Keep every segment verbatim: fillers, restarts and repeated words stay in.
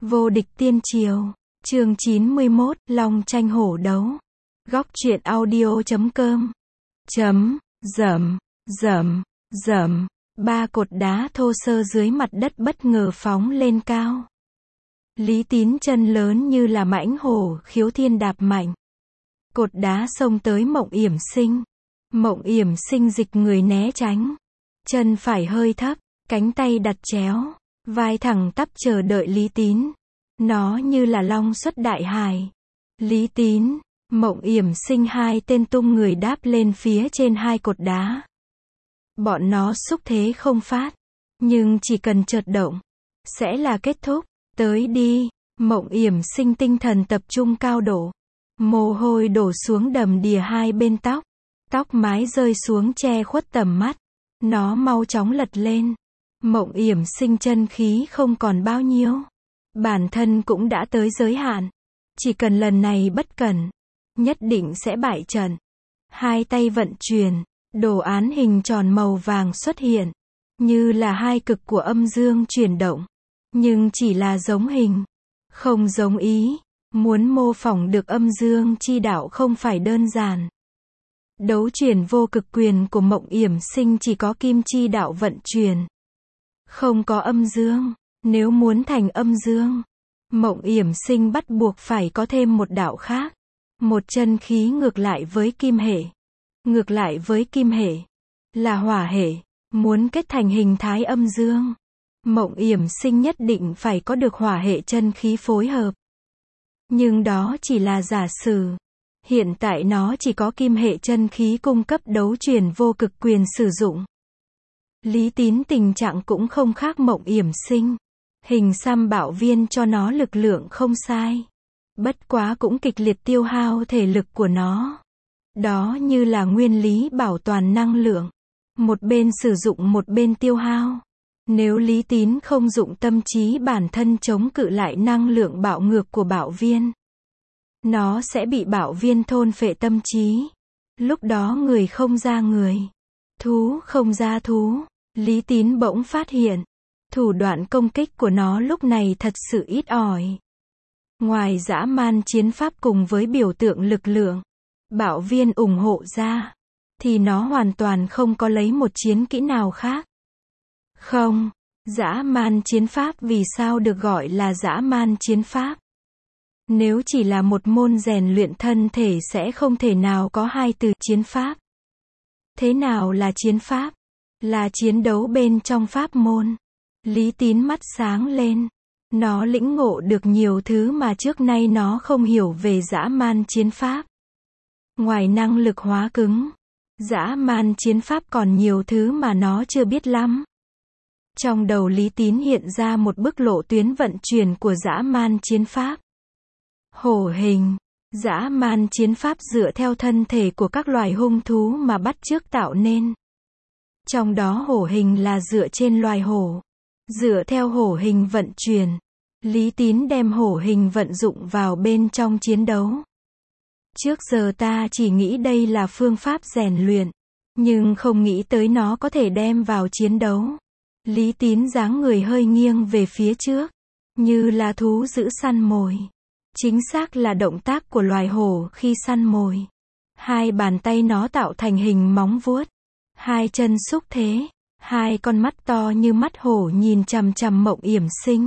Vô địch tiên triều, chương chín mươi mốt, Long tranh hổ đấu. Góc truyện audio chấm com. Chấm, dầm, dầm, dầm, ba cột đá thô sơ dưới mặt đất bất ngờ phóng lên cao. Lý Tín chân lớn như là mãnh hổ, khiếu thiên đạp mạnh. Cột đá xông tới Mộng Yểm Sinh. Mộng Yểm Sinh dịch người né tránh. Chân phải hơi thấp, cánh tay đặt chéo, vai thẳng tắp chờ đợi Lý Tín. Nó như là long xuất đại hải. Lý Tín, Mộng Yểm Sinh hai tên tung người đáp lên phía trên hai cột đá. Bọn nó xúc thế không phát, nhưng chỉ cần chợt động, sẽ là kết thúc. Tới đi, Mộng Yểm Sinh tinh thần tập trung cao độ. Mồ hôi đổ xuống đầm đìa hai bên tóc. Tóc mái rơi xuống che khuất tầm mắt. Nó mau chóng lật lên. Mộng Yểm Sinh chân khí không còn bao nhiêu. Bản thân cũng đã tới giới hạn. Chỉ cần lần này bất cẩn, nhất định sẽ bại trận. Hai tay vận chuyển, đồ án hình tròn màu vàng xuất hiện. Như là hai cực của âm dương chuyển động. Nhưng chỉ là giống hình, không giống ý. Muốn mô phỏng được âm dương chi đạo không phải đơn giản. Đấu chuyển vô cực quyền của Mộng Yểm Sinh chỉ có kim chi đạo vận chuyển. Không có âm dương. Nếu muốn thành âm dương, Mộng Yểm Sinh bắt buộc phải có thêm một đạo khác. Một chân khí ngược lại với kim hệ. Ngược lại với kim hệ là hỏa hệ. Muốn kết thành hình thái âm dương, Mộng Yểm Sinh nhất định phải có được hỏa hệ chân khí phối hợp. Nhưng đó chỉ là giả sử. Hiện tại nó chỉ có kim hệ chân khí cung cấp đấu chuyển vô cực quyền sử dụng. Lý Tín tình trạng cũng không khác Mộng Yểm Sinh. Hình xăm bảo viên cho nó lực lượng không sai. Bất quá cũng kịch liệt tiêu hao thể lực của nó. Đó như là nguyên lý bảo toàn năng lượng. Một bên sử dụng một bên tiêu hao. Nếu Lý Tín không dụng tâm trí bản thân chống cự lại năng lượng bạo ngược của bảo viên, nó sẽ bị bảo viên thôn phệ tâm trí. Lúc đó người không ra người, thú không ra thú. Lý Tín bỗng phát hiện, thủ đoạn công kích của nó lúc này thật sự ít ỏi. Ngoài dã man chiến pháp cùng với biểu tượng lực lượng, bảo viên ủng hộ ra, thì nó hoàn toàn không có lấy một chiến kỹ nào khác. Không, dã man chiến pháp vì sao được gọi là dã man chiến pháp? Nếu chỉ là một môn rèn luyện thân thể sẽ không thể nào có hai từ chiến pháp. Thế nào là chiến pháp? Là chiến đấu bên trong pháp môn. Lý Tín mắt sáng lên. Nó lĩnh ngộ được nhiều thứ mà trước nay nó không hiểu về dã man chiến pháp. Ngoài năng lực hóa cứng, dã man chiến pháp còn nhiều thứ mà nó chưa biết lắm. Trong đầu Lý Tín hiện ra một bức lộ tuyến vận chuyển của dã man chiến pháp. Hổ hình. Dã man chiến pháp dựa theo thân thể của các loài hung thú mà bắt chước tạo nên. Trong đó hổ hình là dựa trên loài hổ. Dựa theo hổ hình vận chuyển, Lý Tín đem hổ hình vận dụng vào bên trong chiến đấu. Trước giờ ta chỉ nghĩ đây là phương pháp rèn luyện, nhưng không nghĩ tới nó có thể đem vào chiến đấu. Lý Tín dáng người hơi nghiêng về phía trước, như là thú giữ săn mồi. Chính xác là động tác của loài hổ khi săn mồi. Hai bàn tay nó tạo thành hình móng vuốt. Hai chân xúc thế. Hai con mắt to như mắt hổ nhìn chằm chằm Mộng Yểm Sinh.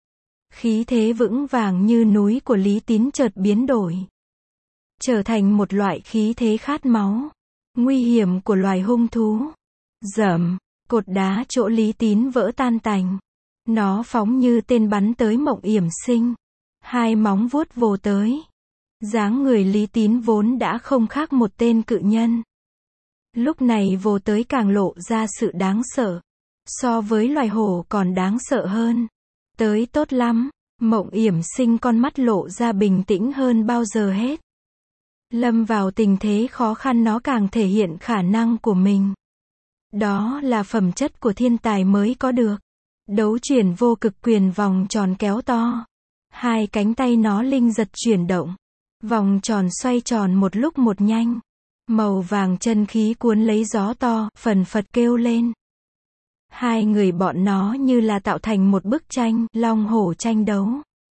Khí thế vững vàng như núi của Lý Tín chợt biến đổi. Trở thành một loại khí thế khát máu. Nguy hiểm của loài hung thú. Dầm. Cột đá chỗ Lý Tín vỡ tan tành. Nó phóng như tên bắn tới Mộng Yểm Sinh. Hai móng vuốt vồ tới. Dáng người Lý Tín vốn đã không khác một tên cự nhân. Lúc này vồ tới càng lộ ra sự đáng sợ. So với loài hổ còn đáng sợ hơn. Tới tốt lắm. Mộng Yểm Sinh con mắt lộ ra bình tĩnh hơn bao giờ hết. Lâm vào tình thế khó khăn nó càng thể hiện khả năng của mình. Đó là phẩm chất của thiên tài mới có được. Đấu chuyển vô cực quyền vòng tròn kéo to. Hai cánh tay nó linh giật chuyển động. Vòng tròn xoay tròn một lúc một nhanh. Màu vàng chân khí cuốn lấy gió to, phần phật kêu lên. Hai người bọn nó như là tạo thành một bức tranh, long hổ tranh đấu.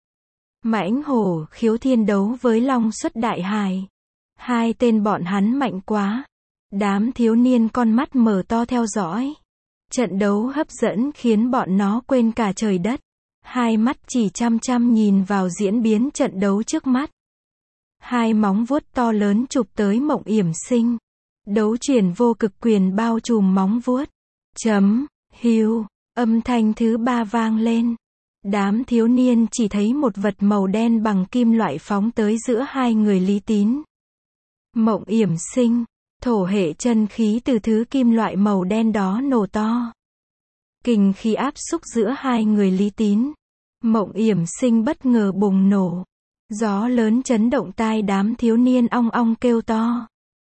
Mãnh hổ khiếu thiên đấu với long xuất đại hài. Hai tên bọn hắn mạnh quá. Đám thiếu niên con mắt mở to theo dõi. Trận đấu hấp dẫn khiến bọn nó quên cả trời đất. Hai mắt chỉ chăm chăm nhìn vào diễn biến trận đấu trước mắt. Hai móng vuốt to lớn chụp tới Mộng Yểm Sinh. Đấu chuyển vô cực quyền bao trùm móng vuốt. Chấm, hưu, âm thanh thứ ba vang lên. Đám thiếu niên chỉ thấy một vật màu đen bằng kim loại phóng tới giữa hai người Lý Tín. Mộng Yểm Sinh, thổ hệ chân khí từ thứ kim loại màu đen đó nổ to. Kình khí áp xúc giữa hai người Lý Tín. Mộng Yểm Sinh bất ngờ bùng nổ. Gió lớn chấn động tai đám thiếu niên ong ong kêu to.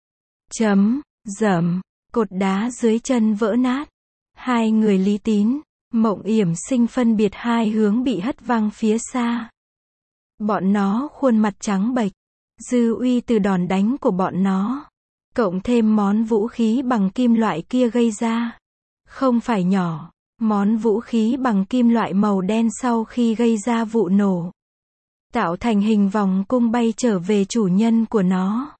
Chấm, dẫm, cột đá dưới chân vỡ nát. Hai người Lý Tín, Mộng Yểm Sinh phân biệt hai hướng bị hất văng phía xa. Bọn nó khuôn mặt trắng bệch. Dư uy từ đòn đánh của bọn nó, cộng thêm món vũ khí bằng kim loại kia gây ra. Không phải nhỏ, món vũ khí bằng kim loại màu đen sau khi gây ra vụ nổ, tạo thành hình vòng cung bay trở về chủ nhân của nó.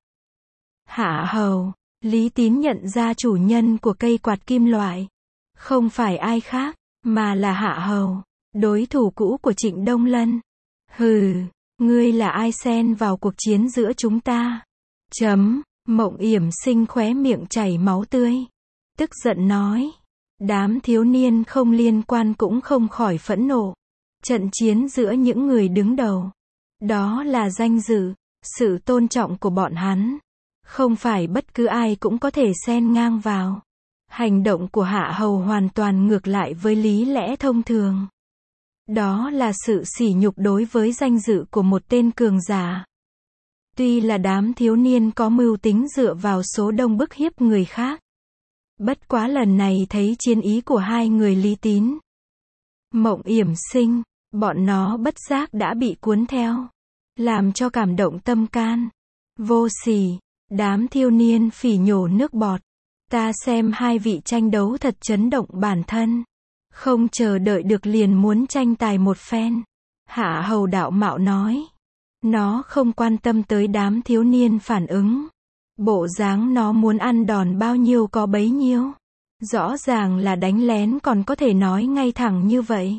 Hạ Hầu, Lý Tín nhận ra chủ nhân của cây quạt kim loại. Không phải ai khác, mà là Hạ Hầu, đối thủ cũ của Trịnh Đông Lân. Hừ, ngươi là ai xen vào cuộc chiến giữa chúng ta? Chấm, Mộng Yểm Sinh khóe miệng chảy máu tươi. Tức giận nói. Đám thiếu niên không liên quan cũng không khỏi phẫn nộ. Trận chiến giữa những người đứng đầu. Đó là danh dự, sự tôn trọng của bọn hắn. Không phải bất cứ ai cũng có thể xen ngang vào. Hành động của Hạ Hầu hoàn toàn ngược lại với lý lẽ thông thường. Đó là sự sỉ nhục đối với danh dự của một tên cường giả. Tuy là đám thiếu niên có mưu tính dựa vào số đông bức hiếp người khác. Bất quá lần này thấy chiến ý của hai người Lý Tín, Mộng Yểm Sinh, bọn nó bất giác đã bị cuốn theo, làm cho cảm động tâm can. Vô sỉ, đám thiếu niên phỉ nhổ nước bọt. Ta xem hai vị tranh đấu thật chấn động bản thân. Không chờ đợi được liền muốn tranh tài một phen. Hạ Hầu đạo mạo nói. Nó không quan tâm tới đám thiếu niên phản ứng. Bộ dáng nó muốn ăn đòn bao nhiêu có bấy nhiêu. Rõ ràng là đánh lén còn có thể nói ngay thẳng như vậy.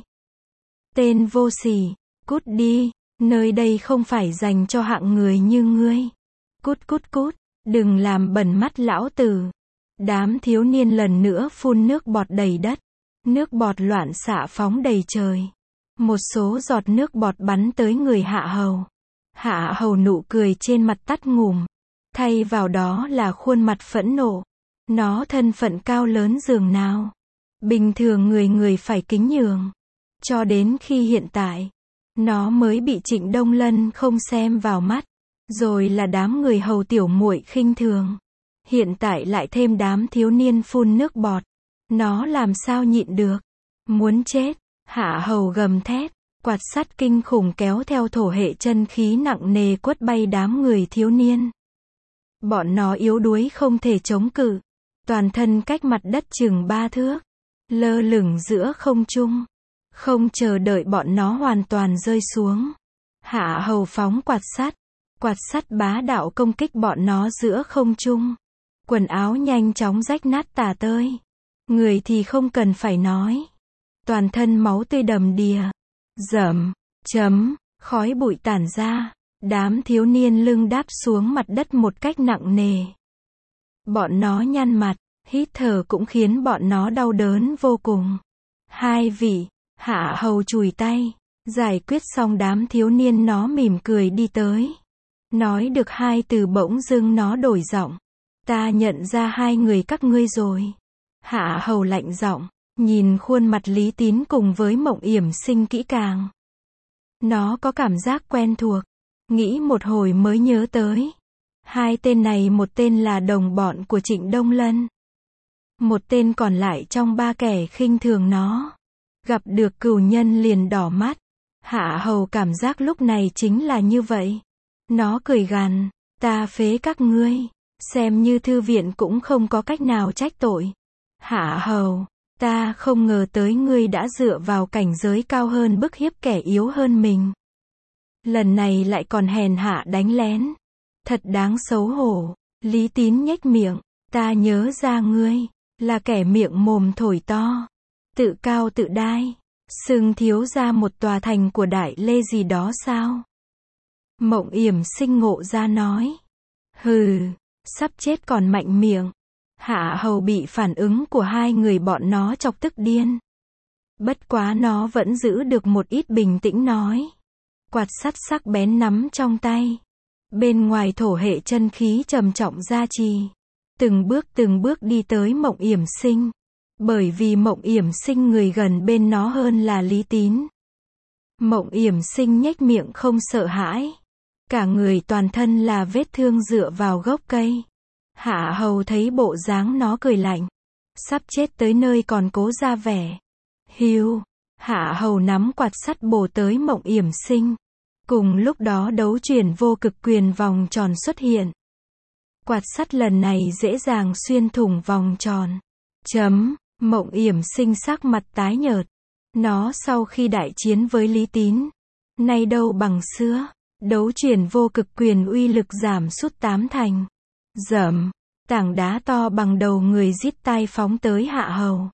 Tên vô sỉ, cút đi, nơi đây không phải dành cho hạng người như ngươi. Cút cút cút, đừng làm bẩn mắt lão tử. Đám thiếu niên lần nữa phun nước bọt đầy đất. Nước bọt loạn xạ phóng đầy trời. Một số giọt nước bọt bắn tới người Hạ Hầu. Hạ Hầu nụ cười trên mặt tắt ngủm. Thay vào đó là khuôn mặt phẫn nộ. Nó thân phận cao lớn dường nào. Bình thường người người phải kính nhường. Cho đến khi hiện tại, nó mới bị Trịnh Đông Lân không xem vào mắt. Rồi là đám người hầu tiểu muội khinh thường. Hiện tại lại thêm đám thiếu niên phun nước bọt. Nó làm sao nhịn được. Muốn chết. Hạ Hầu gầm thét. Quạt sắt kinh khủng kéo theo thổ hệ chân khí nặng nề quất bay đám người thiếu niên. Bọn nó yếu đuối không thể chống cự. Toàn thân cách mặt đất chừng ba thước. Lơ lửng giữa không trung. Không chờ đợi bọn nó hoàn toàn rơi xuống. Hạ Hầu phóng quạt sắt. Quạt sắt bá đạo công kích bọn nó giữa không trung. Quần áo nhanh chóng rách nát tả tơi. Người thì không cần phải nói. Toàn thân máu tươi đầm đìa. Dẫm, chấm, khói bụi tản ra. Đám thiếu niên lưng đáp xuống mặt đất một cách nặng nề. Bọn nó nhăn mặt, hít thở cũng khiến bọn nó đau đớn vô cùng. Hai vị, Hạ Hầu chùi tay. Giải quyết xong đám thiếu niên nó mỉm cười đi tới. Nói được hai từ bỗng dưng nó đổi giọng. Ta nhận ra hai người các ngươi rồi. Hạ Hầu lạnh giọng, nhìn khuôn mặt Lý Tín cùng với Mộng Yểm Sinh kỹ càng. Nó có cảm giác quen thuộc. Nghĩ một hồi mới nhớ tới. Hai tên này một tên là đồng bọn của Trịnh Đông Lân. Một tên còn lại trong ba kẻ khinh thường nó. Gặp được cừu nhân liền đỏ mắt. Hạ Hầu cảm giác lúc này chính là như vậy. Nó cười gằn, ta phế các ngươi. Xem như thư viện cũng không có cách nào trách tội. Hạ Hầu, ta không ngờ tới ngươi đã dựa vào cảnh giới cao hơn bức hiếp kẻ yếu hơn mình. lần này lại còn hèn hạ đánh lén. Thật đáng xấu hổ. Lý Tín nhếch miệng, ta nhớ ra ngươi, là kẻ miệng mồm thổi to, tự cao tự đai, xưng thiếu ra một tòa thành của Đại Lê gì đó sao? Mộng Yểm Sinh ngộ ra nói. Hừ, sắp chết còn mạnh miệng. Hạ Hầu bị phản ứng của hai người bọn nó chọc tức điên. Bất quá nó vẫn giữ được một ít bình tĩnh nói. Quạt sắt sắc bén nắm trong tay. Bên ngoài thổ hệ chân khí trầm trọng gia trì. Từng bước từng bước đi tới Mộng Yểm Sinh. Bởi vì Mộng Yểm Sinh người gần bên nó hơn là Lý Tín. Mộng Yểm Sinh nhếch miệng không sợ hãi. Cả người toàn thân là vết thương dựa vào gốc cây. Hạ Hầu thấy bộ dáng nó cười lạnh. Sắp chết tới nơi còn cố ra vẻ. Hiu, Hạ Hầu nắm quạt sắt bổ tới Mộng Yểm Sinh. Cùng lúc đó đấu chuyển vô cực quyền vòng tròn xuất hiện. Quạt sắt lần này dễ dàng xuyên thủng vòng tròn. Chấm, Mộng Yểm Sinh sắc mặt tái nhợt. Nó sau khi đại chiến với Lý Tín, nay đâu bằng xưa, đấu chuyển vô cực quyền uy lực giảm sút tám thành. Dẫm, tảng đá to bằng đầu người rít tai phóng tới Hạ Hầu.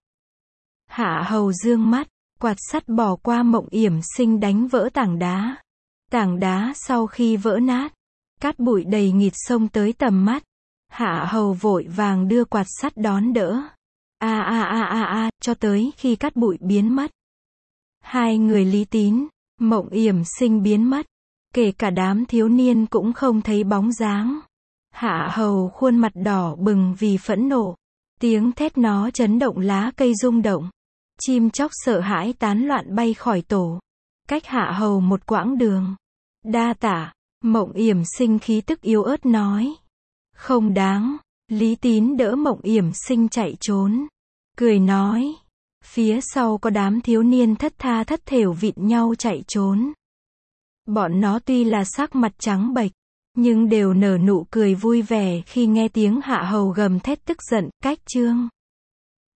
Hạ Hầu dương mắt, quạt sắt bỏ qua Mộng Yểm Sinh đánh vỡ tảng đá. Tảng đá sau khi vỡ nát, cát bụi đầy nghịt xông tới tầm mắt. Hạ Hầu vội vàng đưa quạt sắt đón đỡ. A a a a a, cho tới khi cát bụi biến mất. Hai người Lý Tín, Mộng Yểm Sinh biến mất. Kể cả đám thiếu niên cũng không thấy bóng dáng. Hạ Hầu khuôn mặt đỏ bừng vì phẫn nộ. Tiếng thét nó chấn động lá cây rung động. Chim chóc sợ hãi tán loạn bay khỏi tổ. Cách Hạ Hầu một quãng đường. Đa tạ, Mộng Yểm Sinh khí tức yếu ớt nói. Không đáng. Lý Tín đỡ Mộng Yểm Sinh chạy trốn. Cười nói. Phía sau có đám thiếu niên thất tha thất thểu vịn nhau chạy trốn. Bọn nó tuy là sắc mặt trắng bệch, nhưng đều nở nụ cười vui vẻ khi nghe tiếng Hạ Hầu gầm thét tức giận, cách chương.